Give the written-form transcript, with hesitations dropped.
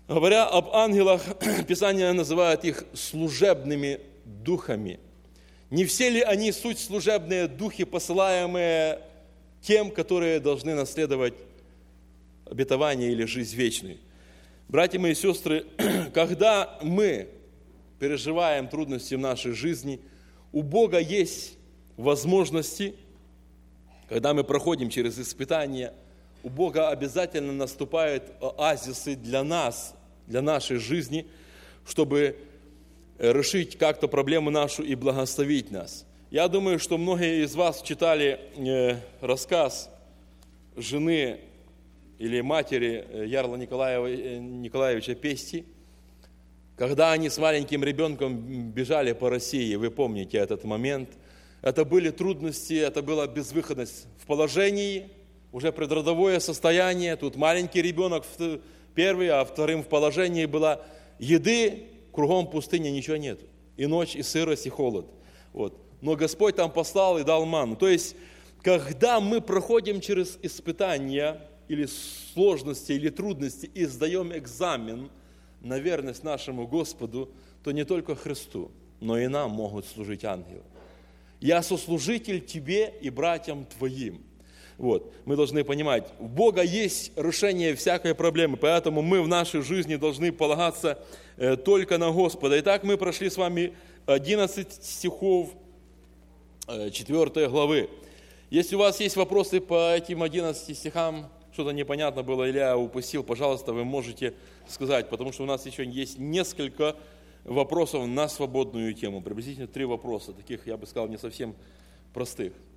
Говоря об ангелах, Писание называет их служебными духами. Не все ли они суть служебные духи, посылаемые тем, которые должны наследовать обетование или жизнь вечную? Братья мои и сестры, когда мы переживаем трудности в нашей жизни, у Бога есть возможности, когда мы проходим через испытания, у Бога обязательно наступают оазисы для нас, для нашей жизни, чтобы решить как-то проблему нашу и благословить нас. Я думаю, что многие из вас читали рассказ жены или матери Ярла Николаевича Пести, когда они с маленьким ребенком бежали по России, вы помните этот момент. Это были трудности, это была безвыходность в положении, уже предродовое состояние. Тут маленький ребенок первый, а вторым в положении была еды, кругом пустыни ничего нет. И ночь, и сырость, и холод. Вот. Но Господь там послал и дал манну. То есть, когда мы проходим через испытания, или сложности, или трудности, и сдаем экзамен на верность нашему Господу, то не только Христу, но и нам могут служить ангелы. Я сослужитель тебе и братьям твоим. Вот. Мы должны понимать, у Бога есть решение всякой проблемы, поэтому мы в нашей жизни должны полагаться только на Господа. Итак, мы прошли с вами 11 стихов 4 главы. Если у вас есть вопросы по этим 11 стихам, что-то непонятно было или я упустил, пожалуйста, вы можете сказать, потому что у нас еще есть несколько вопросов на свободную тему, приблизительно 3 вопроса, таких, я бы сказал, не совсем простых.